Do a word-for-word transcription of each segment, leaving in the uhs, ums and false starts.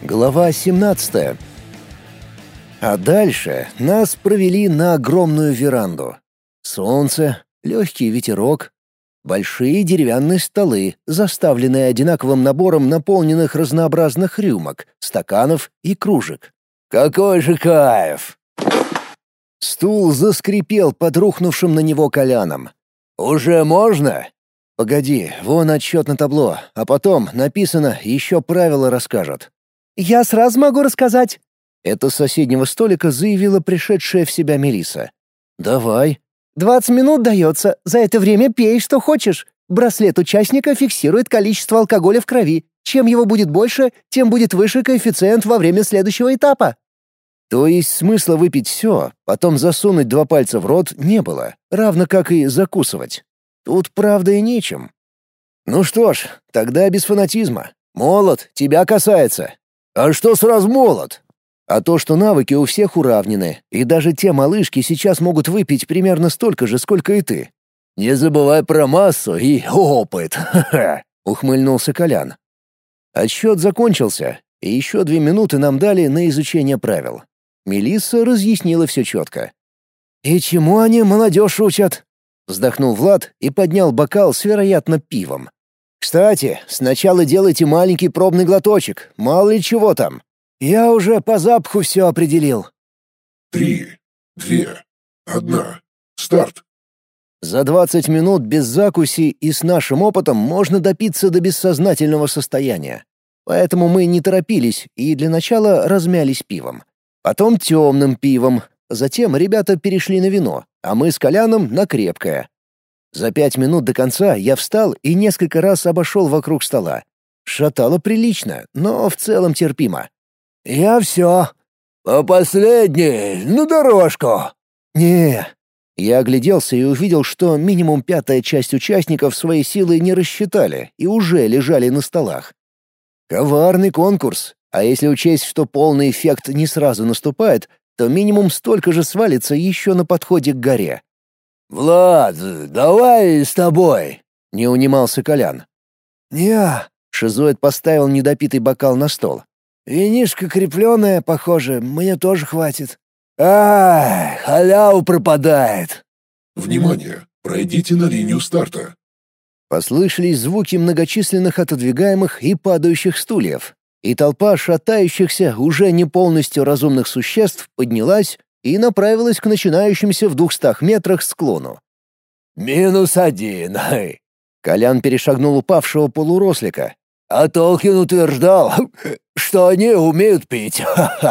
Глава семнадцатая. А дальше нас провели на огромную веранду. Солнце, легкий ветерок, большие деревянные столы, заставленные одинаковым набором наполненных разнообразных рюмок, стаканов и кружек. Какой же кайф! Стул заскрипел под рухнувшим на него Коляном. «Уже можно?» «Погоди, вон отчет на табло, а потом, написано, еще правила расскажут». «Я сразу могу рассказать». Это с соседнего столика заявила пришедшая в себя Мелисса. «Давай». «Двадцать минут дается. За это время пей, что хочешь. Браслет участника фиксирует количество алкоголя в крови. Чем его будет больше, тем будет выше коэффициент во время следующего этапа». То есть смысла выпить все, потом засунуть два пальца в рот не было, равно как и закусывать. Тут правда и нечем. Ну что ж, тогда без фанатизма. Молот, тебя касается. А что сразу молот? А то, что навыки у всех уравнены, и даже те малышки сейчас могут выпить примерно столько же, сколько и ты. Не забывай про массу и опыт, ха-ха, ухмыльнулся Колян. Отсчет закончился, и еще две минуты нам дали на изучение правил. Мелисса разъяснила все четко. «И чему они молодежь учат?» Вздохнул Влад и поднял бокал с, вероятно, пивом. «Кстати, сначала делайте маленький пробный глоточек, мало ли чего там. Я уже по запаху все определил». Три, две, одна, старт. За двадцать минут без закуси и с нашим опытом можно допиться до бессознательного состояния. Поэтому мы не торопились и для начала размялись пивом. Потом темным пивом. Затем ребята перешли на вино, а мы с Коляном на крепкое. За пять минут до конца я встал и несколько раз обошел вокруг стола. Шатало прилично, но в целом терпимо. «Я все. По последней, на дорожку». «Не». Я огляделся и увидел, что минимум пятая часть участников свои силы не рассчитали и уже лежали на столах. Коварный конкурс. А если учесть, что полный эффект не сразу наступает, то минимум столько же свалится еще на подходе к горе. «Влад, давай с тобой!» — не унимался Колян. «Не-а», — шизоид поставил недопитый бокал на стол. «Винишко крепленое, похоже, мне тоже хватит». «Ай, халява пропадает!» Внимание! Пройдите на линию старта. Послышались звуки многочисленных отодвигаемых и падающих стульев, и толпа шатающихся, уже не полностью разумных существ поднялась и направилась к начинающимся в двухстах метрах склону. «Минус один!» — Колян перешагнул упавшего полурослика. «А Толкин утверждал, что они умеют пить!»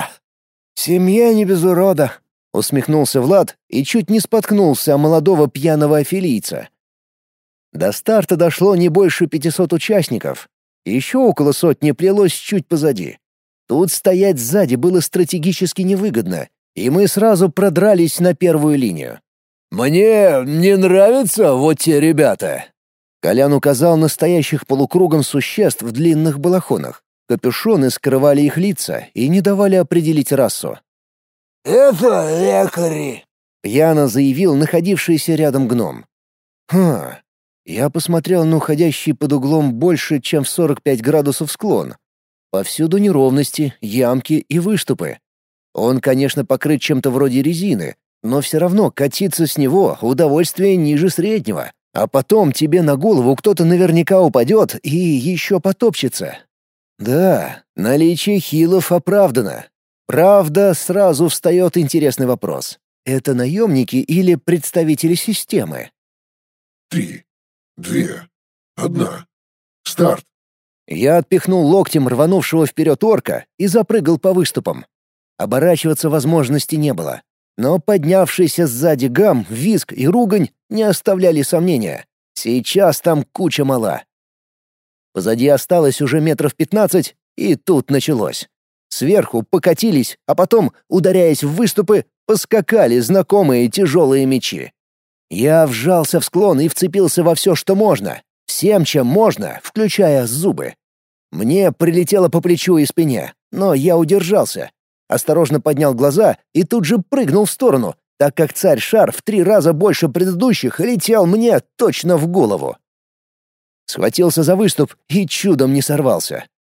«Семья не без урода!» — усмехнулся Влад и чуть не споткнулся о молодого пьяного афилийца. До старта дошло не больше пятисот участников. Еще около сотни плелось чуть позади. Тут стоять сзади было стратегически невыгодно, и мы сразу продрались на первую линию. «Мне не нравятся вот те ребята!» Колян указал на стоящих полукругом существ в длинных балахонах. Капюшоны скрывали их лица и не давали определить расу. «Это лекари!» — пьяно заявил находившийся рядом гном. «Хм...» Я посмотрел на уходящий под углом больше, чем в сорок пять градусов склон. Повсюду неровности, ямки и выступы. Он, конечно, покрыт чем-то вроде резины, но все равно катиться с него — удовольствие ниже среднего. А потом тебе на голову кто-то наверняка упадет и еще потопчется. Да, наличие хилов оправдано. Правда, сразу встает интересный вопрос. Это наемники или представители системы? Три, две, одна, старт. Я отпихнул локтем рванувшего вперед орка и запрыгал по выступам. Оборачиваться возможности не было. Но поднявшийся сзади гам, визг и ругань не оставляли сомнения. Сейчас там куча мала. Позади осталось уже метров пятнадцать, и тут началось. Сверху покатились, а потом, ударяясь в выступы, поскакали знакомые тяжелые мечи. Я вжался в склон и вцепился во все, что можно. Всем, чем можно, включая зубы. Мне прилетело по плечу и спине, но я удержался. Осторожно поднял глаза и тут же прыгнул в сторону, так как царь-шар в три раза больше предыдущих летел мне точно в голову. Схватился за выступ и чудом не сорвался.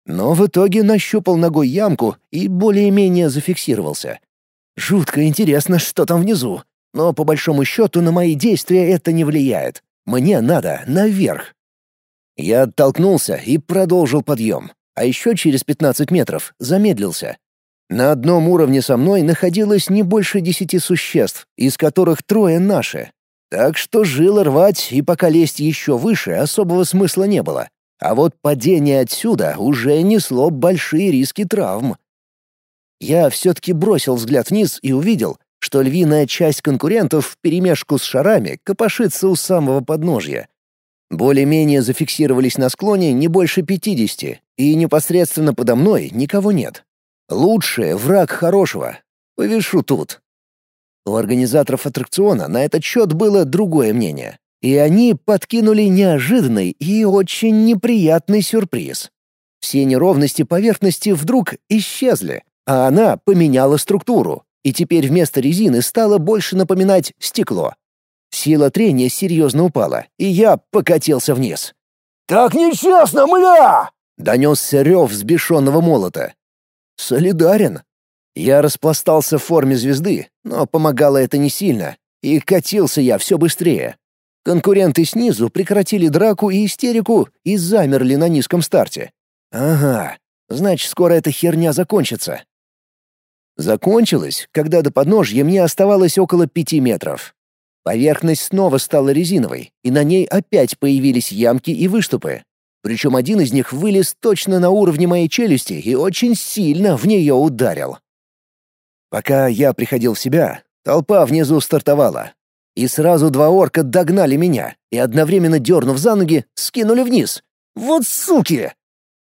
Но в итоге нащупал ногой ямку и более-менее зафиксировался. Жутко интересно, что там внизу. Но по большому счету на мои действия это не влияет. Мне надо наверх. Я оттолкнулся и продолжил подъем. А еще через пятнадцать метров замедлился. На одном уровне со мной находилось не больше десяти существ, из которых трое наши. Так что жилы рвать и пока лезть еще выше особого смысла не было. А вот падение отсюда уже несло большие риски травм. Я все-таки бросил взгляд вниз и увидел, что львиная часть конкурентов вперемешку с шарами копошится у самого подножья. Более-менее зафиксировались на склоне не больше пятидесяти, и непосредственно подо мной никого нет. Лучшее — враг хорошего. Повешу тут. У организаторов аттракциона на этот счет было другое мнение. И они подкинули неожиданный и очень неприятный сюрприз. Все неровности поверхности вдруг исчезли, а она поменяла структуру, и теперь вместо резины стала больше напоминать стекло. Сила трения серьезно упала, и я покатился вниз. «Так нечестно, мля!» — донесся рев взбешенного молота. «Солидарен». Я распластался в форме звезды, но помогало это не сильно, и катился я все быстрее. Конкуренты снизу прекратили драку и истерику и замерли на низком старте. Ага, значит, скоро эта херня закончится. Закончилась, когда до подножья мне оставалось около пяти метров. Поверхность снова стала резиновой, и на ней опять появились ямки и выступы. Причем один из них вылез точно на уровне моей челюсти и очень сильно в нее ударил. Пока я приходил в себя, толпа внизу стартовала. И сразу два орка догнали меня и, одновременно дернув за ноги, скинули вниз. Вот суки!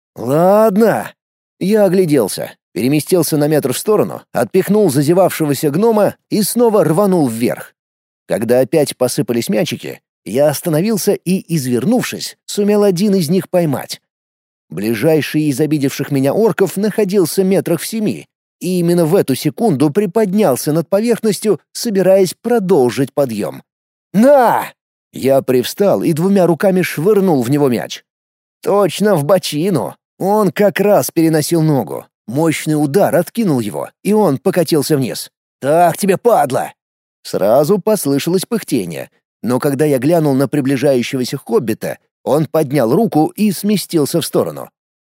Ладно. Я огляделся, переместился на метр в сторону, отпихнул зазевавшегося гнома и снова рванул вверх. Когда опять посыпались мячики, я остановился и, извернувшись, сумел один из них поймать. Ближайший из обидевших меня орков находился метрах в семи, и именно в эту секунду приподнялся над поверхностью, собираясь продолжить подъем. «На!» Я привстал и двумя руками швырнул в него мяч. Точно в бочину. Он как раз переносил ногу. Мощный удар откинул его, и он покатился вниз. «Так тебе, падла!» Сразу послышалось пыхтение, но когда я глянул на приближающегося хоббита, он поднял руку и сместился в сторону.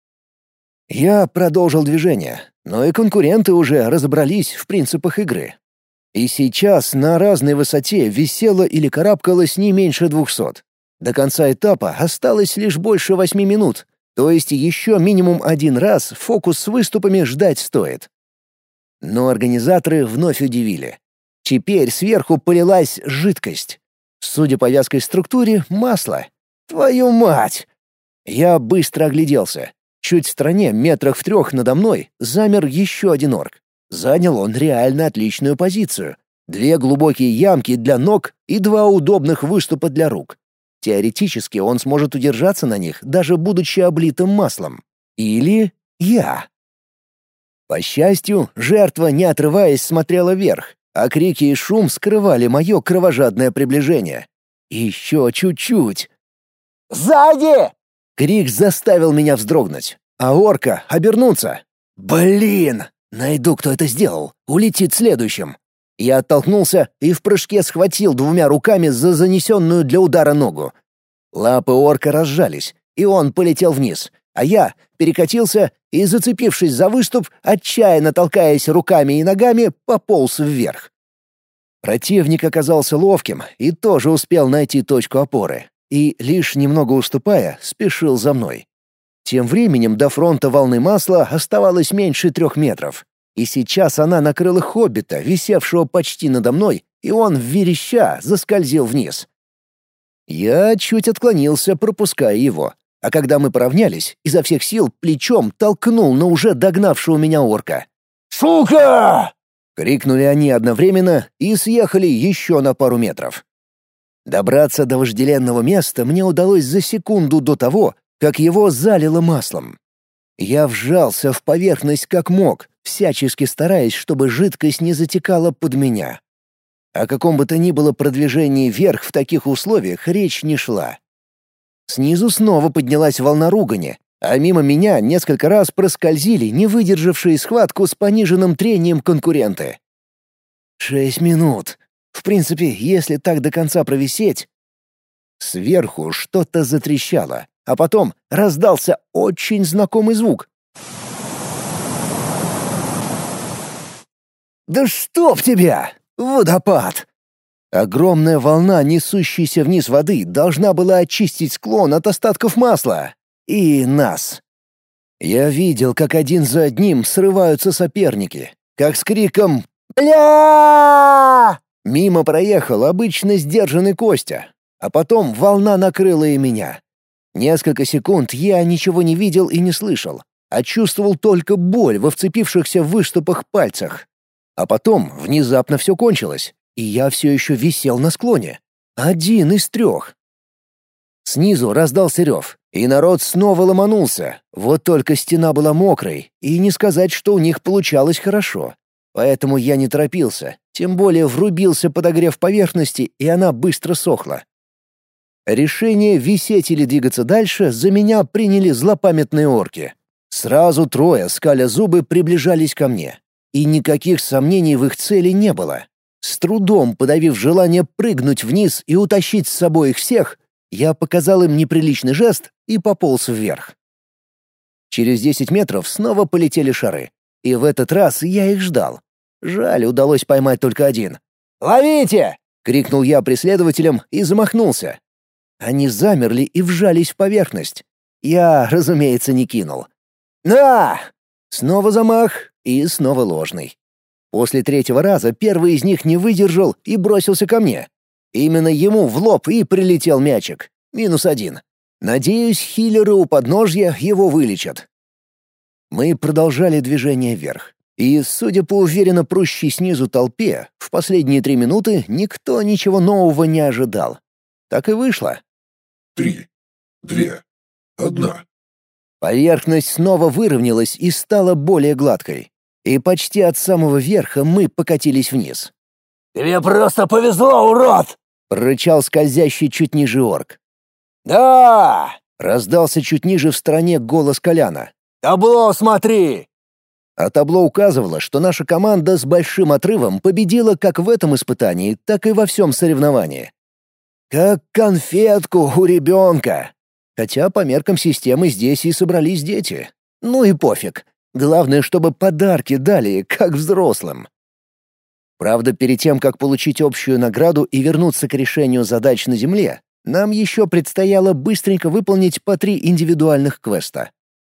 Я продолжил движение, но и конкуренты уже разобрались в принципах игры. И сейчас на разной высоте висело или карабкалось не меньше двухсот. До конца этапа осталось лишь больше восьми минут, то есть еще минимум один раз фокус с выступами ждать стоит. Но организаторы вновь удивили. Теперь сверху полилась жидкость. Судя по вязкой структуре, масло. Твою мать! Я быстро огляделся. Чуть в стороне, метрах в трех надо мной, замер еще один орк. Занял он реально отличную позицию. Две глубокие ямки для ног и два удобных выступа для рук. Теоретически он сможет удержаться на них, даже будучи облитым маслом. Или я. По счастью, жертва, не отрываясь, смотрела вверх, а крики и шум скрывали мое кровожадное приближение. Еще чуть-чуть. «Сзади!» Крик заставил меня вздрогнуть, а орка — обернуться. «Блин! Найду, кто это сделал. Улетит следующим». Я оттолкнулся и в прыжке схватил двумя руками за занесенную для удара ногу. Лапы орка разжались, и он полетел вниз, а я перекатился и, зацепившись за выступ, отчаянно толкаясь руками и ногами, пополз вверх. Противник оказался ловким и тоже успел найти точку опоры, и, лишь немного уступая, спешил за мной. Тем временем до фронта волны масла оставалось меньше трех метров, и сейчас она накрыла хоббита, висевшего почти надо мной, и он, вереща, заскользил вниз. Я чуть отклонился, пропуская его, а когда мы поравнялись, изо всех сил плечом толкнул на уже догнавшего меня орка. «Сука!» — крикнули они одновременно и съехали еще на пару метров. Добраться до вожделенного места мне удалось за секунду до того, как его залило маслом. Я вжался в поверхность как мог, всячески стараясь, чтобы жидкость не затекала под меня. О каком бы то ни было продвижении вверх в таких условиях речь не шла. Снизу снова поднялась волна ругани, А мимо меня несколько раз проскользили не выдержавшие схватку с пониженным трением конкуренты. Шесть минут. В принципе, если так до конца провисеть... Сверху что-то затрещало, а потом раздался очень знакомый звук. «Да чтоб тебя! Водопад!» Огромная волна, несущаяся вниз воды, должна была очистить склон от остатков масла. И нас. Я видел, как один за одним срываются соперники, как с криком «Бля!» мимо проехал обычно сдержанный Костя, а потом волна накрыла и меня. Несколько секунд я ничего не видел и не слышал, а чувствовал только боль во вцепившихся в выступах пальцах. А потом внезапно все кончилось, и я все еще висел на склоне. Один из трех. Снизу раздался рев, и народ снова ломанулся. Вот только стена была мокрой, и не сказать, что у них получалось хорошо. Поэтому я не торопился, тем более врубился подогрев поверхности, и она быстро сохла. Решение висеть или двигаться дальше за меня приняли злопамятные орки. Сразу трое, скаля зубы, приближались ко мне. И никаких сомнений в их цели не было. С трудом подавив желание прыгнуть вниз и утащить с собой их всех, я показал им неприличный жест и пополз вверх. Через десять метров снова полетели шары. И в этот раз я их ждал. Жаль, удалось поймать только один. «Ловите!» — крикнул я преследователям и замахнулся. Они замерли и вжались в поверхность. Я, разумеется, не кинул. «На!» Снова замах и снова ложный. После третьего раза первый из них не выдержал и бросился ко мне. Именно ему в лоб и прилетел мячик. Минус один. Надеюсь, хиллеры у подножья его вылечат. Мы продолжали движение вверх. И, судя по уверенно прущей снизу толпе, в последние три минуты никто ничего нового не ожидал. Так и вышло. Три, две, одна. Поверхность снова выровнялась и стала более гладкой. И почти от самого верха мы покатились вниз. «Тебе просто повезло, урод!» — прорычал скользящий чуть ниже орк. «Да!» — раздался чуть ниже в стороне голос Коляна. «Табло смотри!» А табло указывало, что наша команда с большим отрывом победила как в этом испытании, так и во всем соревновании. Как конфетку у ребенка. Хотя по меркам системы здесь и собрались дети. Ну и пофиг. Главное, чтобы подарки дали, как взрослым. Правда, перед тем, как получить общую награду и вернуться к решению задач на Земле, нам еще предстояло быстренько выполнить по три индивидуальных квеста.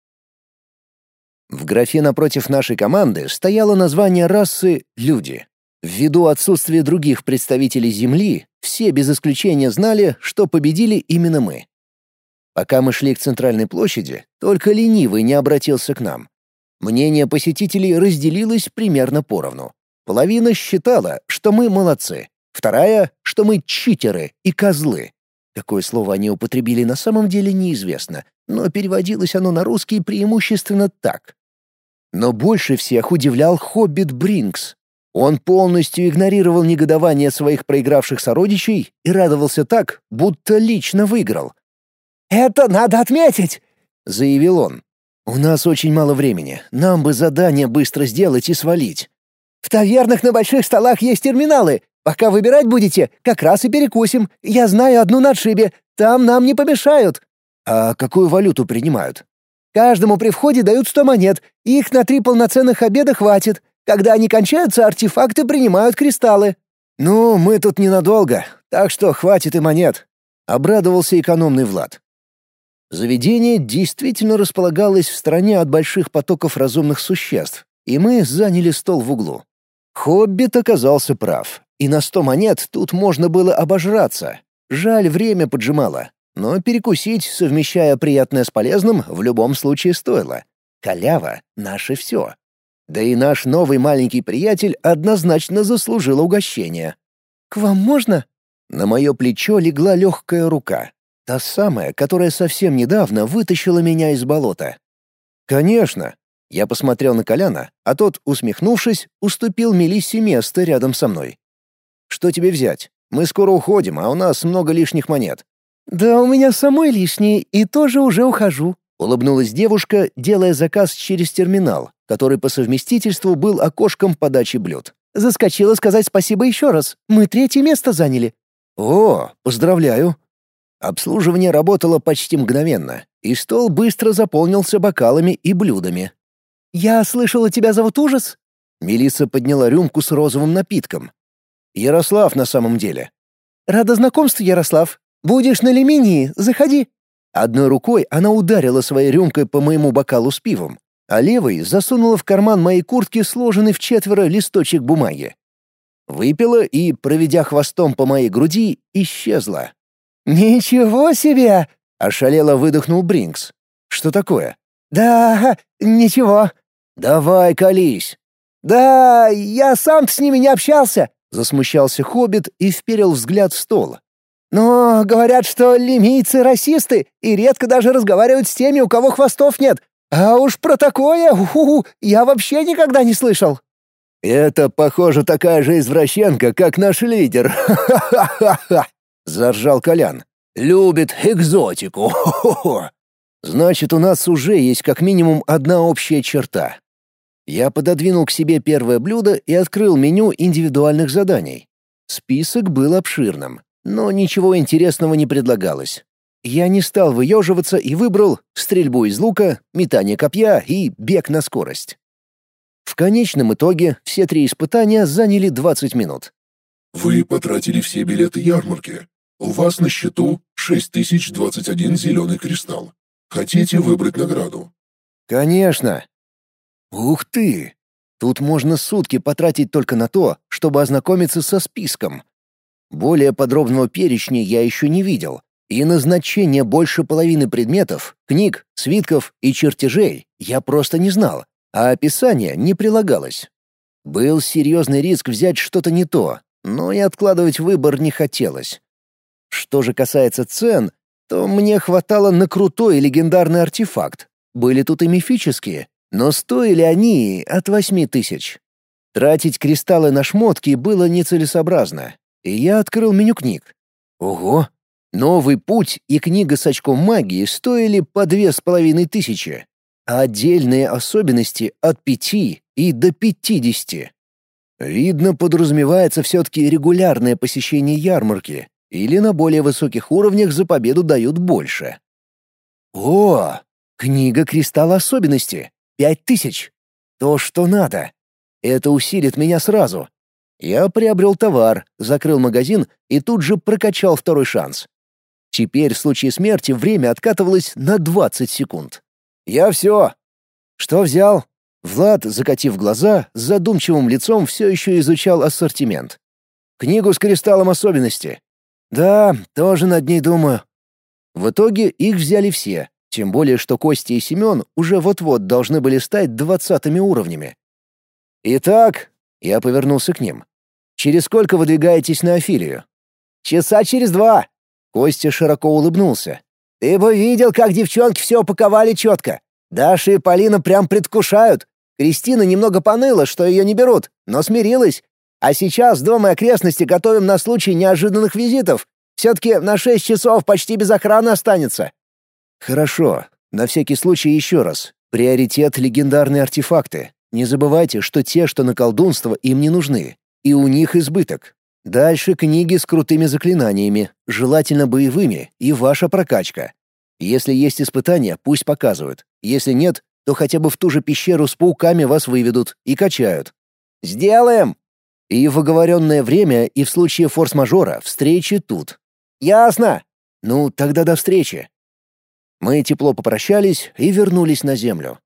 В графе напротив нашей команды стояло название расы «Люди». Ввиду отсутствия других представителей Земли, все без исключения знали, что победили именно мы. Пока мы шли к центральной площади, только ленивый не обратился к нам. Мнение посетителей разделилось примерно поровну. Половина считала, что мы молодцы, вторая, что мы читеры и козлы. Какое слово они употребили на самом деле неизвестно, но переводилось оно на русский преимущественно так. Но больше всех удивлял хоббит Бринкс. Он полностью игнорировал негодование своих проигравших сородичей и радовался так, будто лично выиграл. «Это надо отметить!» — заявил он. «У нас очень мало времени, нам бы задание быстро сделать и свалить». «В тавернах на больших столах есть терминалы. Пока выбирать будете, как раз и перекусим. Я знаю одну на отшибе, там нам не помешают». «А какую валюту принимают?» «Каждому при входе дают сто монет, их на три полноценных обеда хватит. Когда они кончаются, артефакты принимают кристаллы». «Ну, мы тут ненадолго, так что хватит и монет», — обрадовался экономный Влад. Заведение действительно располагалось в стороне от больших потоков разумных существ, и мы заняли стол в углу. Хоббит оказался прав, и на сто монет тут можно было обожраться. Жаль, время поджимало, но перекусить, совмещая приятное с полезным, в любом случае стоило. Халява — наше все. Да и наш новый маленький приятель однозначно заслужил угощение. «К вам можно?» На мое плечо легла легкая рука. Та самая, которая совсем недавно вытащила меня из болота. «Конечно!» Я посмотрел на Коляна, а тот, усмехнувшись, уступил Мелиссе место рядом со мной. «Что тебе взять? Мы скоро уходим, а у нас много лишних монет». «Да у меня самой лишние, и тоже уже ухожу». Улыбнулась девушка, делая заказ через терминал, который по совместительству был окошком подачи блюд. «Заскочила сказать спасибо еще раз. Мы третье место заняли». «О, поздравляю». Обслуживание работало почти мгновенно, и стол быстро заполнился бокалами и блюдами. «Я слышала, тебя зовут Ужас?» Мелисса подняла рюмку с розовым напитком. «Ярослав на самом деле». «Рада знакомству, Ярослав. Будешь на Лиминии, заходи». Одной рукой она ударила своей рюмкой по моему бокалу с пивом, а левой засунула в карман моей куртки сложенный в четверо листочек бумаги. Выпила и, проведя хвостом по моей груди, исчезла. «Ничего себе!» — ошалело выдохнул Бринкс. «Что такое?» «Да, ничего». «Давай, колись». «Да, я сам с ними не общался», — засмущался Хоббит и вперил взгляд в стол. «Но говорят, что лимийцы расисты и редко даже разговаривают с теми, у кого хвостов нет. А уж про такое, уху, я вообще никогда не слышал». «Это, похоже, такая же извращенка, как наш лидер. Ха-ха-ха-ха!» — заржал Колян. «Любит экзотику. Хо-хо-хо!» «Значит, у нас уже есть как минимум одна общая черта». Я пододвинул к себе первое блюдо и открыл меню индивидуальных заданий. Список был обширным, но ничего интересного не предлагалось. Я не стал выеживаться и выбрал стрельбу из лука, метание копья и бег на скорость. В конечном итоге все три испытания заняли двадцать минут. Вы потратили все билеты ярмарки. У вас на счету шесть тысяч двадцать один зеленый кристалл. Хотите выбрать награду? Конечно. Ух ты! Тут можно сутки потратить только на то, чтобы ознакомиться со списком. Более подробного перечня я еще не видел, и назначение больше половины предметов, книг, свитков и чертежей я просто не знал, а описание не прилагалось. Был серьезный риск взять что-то не то, но и откладывать выбор не хотелось. Что же касается цен, то мне хватало на крутой и легендарный артефакт. Были тут и мифические, но стоили они от восьми тысяч. Тратить кристаллы на шмотки было нецелесообразно, и я открыл меню книг. Ого! «Новый путь» и книга с очком магии стоили по две с половиной тысячи, а отдельные особенности от пяти и до пятидесяти. Видно, подразумевается все-таки регулярное посещение ярмарки, или на более высоких уровнях за победу дают больше. О, книга «Кристалл особенности» — пять тысяч. То, что надо. Это усилит меня сразу. Я приобрел товар, закрыл магазин и тут же прокачал второй шанс. Теперь в случае смерти время откатывалось на двадцать секунд. «Я все». «Что взял?» Влад, закатив глаза, с задумчивым лицом все еще изучал ассортимент. «Книгу с кристаллом особенности». «Да, тоже над ней думаю». В итоге их взяли все, тем более что Костя и Семен уже вот-вот должны были стать двадцатыми уровнями. «Итак», — я повернулся к ним, — «через сколько выдвигаетесь на Афилию?» «Часа через два». Костя широко улыбнулся. «Ты бы видел, как девчонки все упаковали четко. Даша и Полина прям предвкушают. Кристина немного поныла, что ее не берут, но смирилась. А сейчас дом и окрестности готовим на случай неожиданных визитов. Все-таки на шесть часов почти без охраны останется». «Хорошо. На всякий случай еще раз. Приоритет — легендарные артефакты. Не забывайте, что те, что на колдунство, им не нужны. И у них избыток. Дальше книги с крутыми заклинаниями, желательно боевыми, и ваша прокачка. Если есть испытания, пусть показывают. Если нет, то хотя бы в ту же пещеру с пауками вас выведут и качают. «Сделаем!» И в оговоренное время, и в случае форс-мажора встречи тут. «Ясно!» Ну, тогда до встречи. Мы тепло попрощались и вернулись на землю.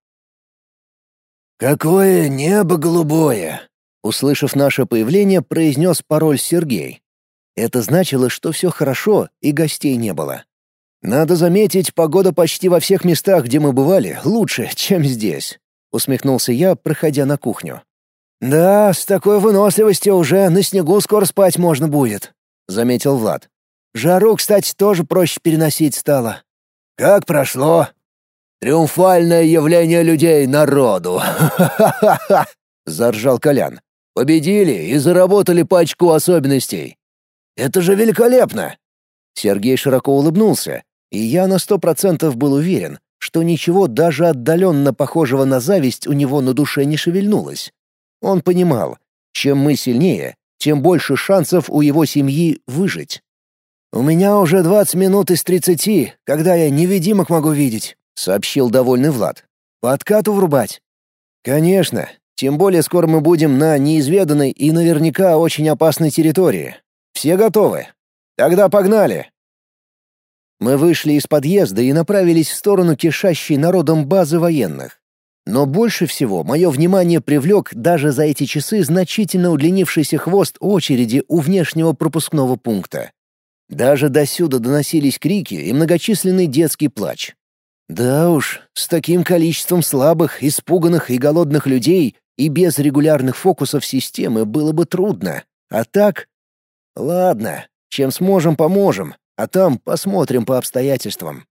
«Какое небо голубое!» Услышав наше появление, произнес пароль Сергей. Это значило, что все хорошо и гостей не было. «Надо заметить, погода почти во всех местах, где мы бывали, лучше, чем здесь», — усмехнулся я, проходя на кухню. «Да, с такой выносливостью уже на снегу скоро спать можно будет», — заметил Влад. «Жару, кстати, тоже проще переносить стало». «Как прошло?» «Триумфальное явление людей народу! Ха-ха-ха-ха!» — заржал Колян. «Победили и заработали по очку особенностей. Это же великолепно!» Сергей широко улыбнулся, и я на сто процентов был уверен, что ничего даже отдаленно похожего на зависть у него на душе не шевельнулось. Он понимал, чем мы сильнее, тем больше шансов у его семьи выжить. «У меня уже двадцать минут из тридцати, когда я невидимок могу видеть», — сообщил довольный Влад. «По откату врубать?» «Конечно. Тем более скоро мы будем на неизведанной и наверняка очень опасной территории. Все готовы? Тогда погнали!» Мы вышли из подъезда и направились в сторону кишащей народом базы военных. Но больше всего мое внимание привлек даже за эти часы значительно удлинившийся хвост очереди у внешнего пропускного пункта. Даже досюда доносились крики и многочисленный детский плач. Да уж, с таким количеством слабых, испуганных и голодных людей и без регулярных фокусов системы было бы трудно. А так... Ладно, чем сможем, поможем, а там посмотрим по обстоятельствам.